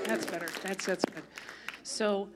That's better. That's good. So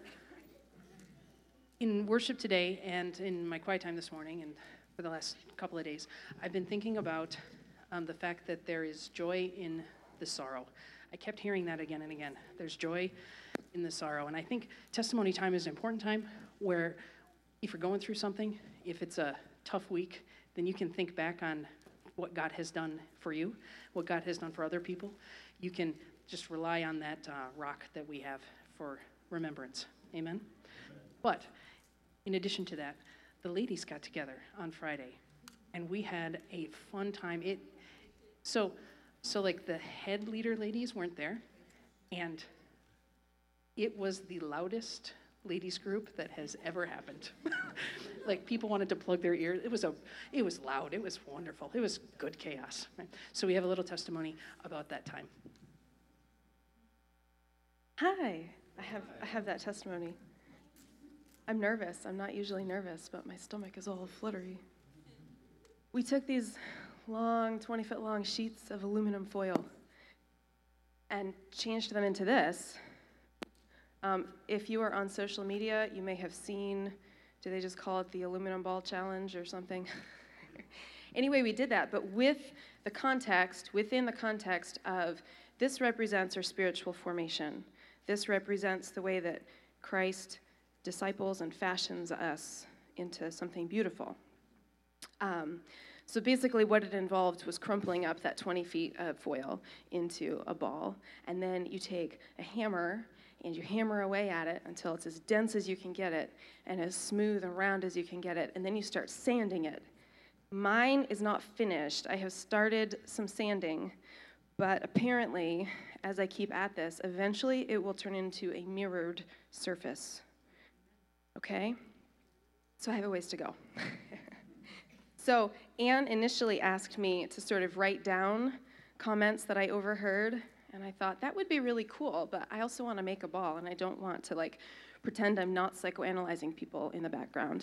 in worship today and in my quiet time this morning and for the last couple of days, I've been thinking about the fact that there is joy in the sorrow. I kept hearing that again and again. There's joy in the sorrow. And I think testimony time is an important time where if you're going through something, if it's a tough week, then you can think back on what God has done for you, what God has done for other people. You can just rely on that rock that we have for remembrance. Amen? But in addition to that, the ladies got together on Friday, and we had a fun time. So like the head leader ladies weren't there, and it was the loudest ladies group that has ever happened. Like people wanted to plug their ears. It was loud. It was wonderful. It was good chaos. Right? So we have a little testimony about that time. Hi, I have that testimony. I'm nervous. I'm not usually nervous, but my stomach is all fluttery. We took these long, 20-foot long sheets of aluminum foil and changed them into this. If you are on social media, you may have seen, do they just call it the aluminum ball challenge or something? Anyway, we did that, but within the context of this represents our spiritual formation. This represents the way that Christ disciples and fashions us into something beautiful. So basically what it involved was crumpling up that 20 feet of foil into a ball, and then you take a hammer and you hammer away at it until it's as dense as you can get it and as smooth and round as you can get it, and then you start sanding it. Mine is not finished. I have started some sanding, but apparently, as I keep at this, eventually it will turn into a mirrored surface. Okay? So I have a ways to go. So Anne initially asked me to sort of write down comments that I overheard, and I thought that would be really cool, but I also want to make a ball, and I don't want to pretend I'm not psychoanalyzing people in the background.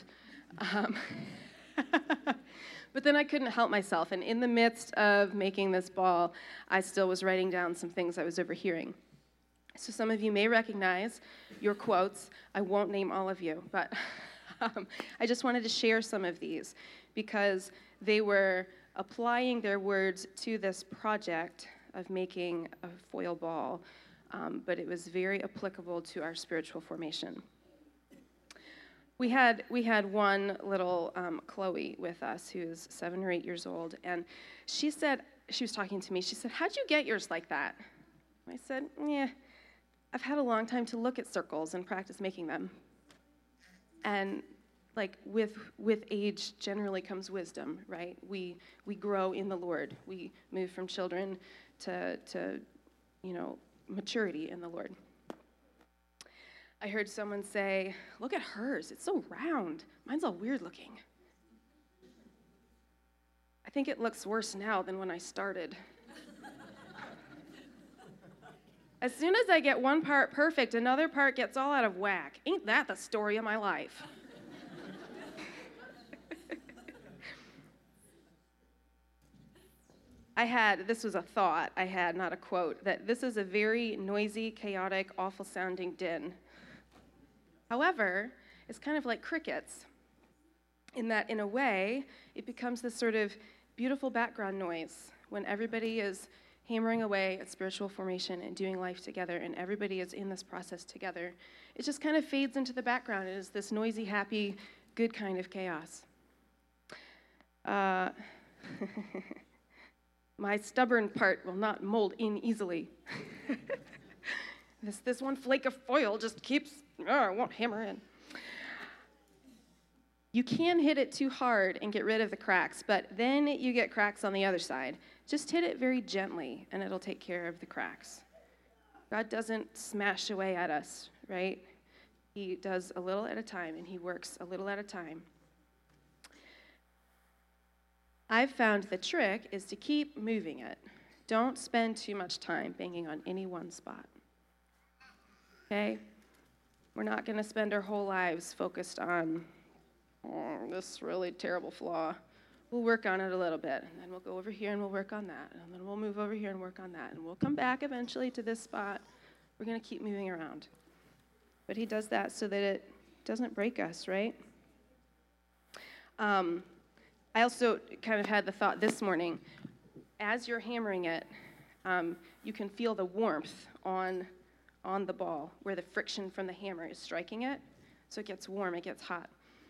But then I couldn't help myself, and in the midst of making this ball, I still was writing down some things I was overhearing. So some of you may recognize your quotes. I won't name all of you, but I just wanted to share some of these because they were applying their words to this project of making a foil ball, but it was very applicable to our spiritual formation. We had one little Chloe with us who's 7 or 8 years old, and she was talking to me, she said, "How'd you get yours like that?" I said, "Yeah, I've had a long time to look at circles and practice making them." And with age generally comes wisdom, right? We grow in the Lord. We move from children to maturity in the Lord. I heard someone say, "Look at hers, it's so round. Mine's all weird looking." I think it looks worse now than when I started. As soon as I get one part perfect, another part gets all out of whack. Ain't that the story of my life? This was a thought I had, not a quote, that this is a very noisy, chaotic, awful-sounding din. However, it's kind of like crickets, in that, in a way, it becomes this sort of beautiful background noise when everybody is hammering away at spiritual formation and doing life together, and everybody is in this process together. It just kind of fades into the background. It is this noisy, happy, good kind of chaos. My stubborn part will not mold in easily. This one flake of foil just keeps, it won't hammer in. You can hit it too hard and get rid of the cracks, but then you get cracks on the other side. Just hit it very gently, and it'll take care of the cracks. God doesn't smash away at us, right? He does a little at a time, and he works a little at a time. I've found the trick is to keep moving it. Don't spend too much time banging on any one spot. Okay? We're not going to spend our whole lives focused on this really terrible flaw. We'll work on it a little bit, and then we'll go over here and we'll work on that, and then we'll move over here and work on that, and we'll come back eventually to this spot. We're going to keep moving around. But he does that so that it doesn't break us, right? I also kind of had the thought this morning, as you're hammering it, you can feel the warmth on the ball where the friction from the hammer is striking it. So it gets warm, it gets hot.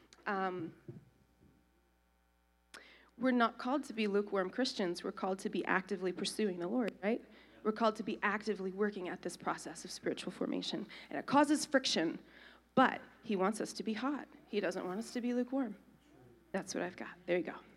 We're not called to be lukewarm Christians. We're called to be actively pursuing the Lord, right? We're called to be actively working at this process of spiritual formation. And it causes friction, but he wants us to be hot. He doesn't want us to be lukewarm. That's what I've got. There you go.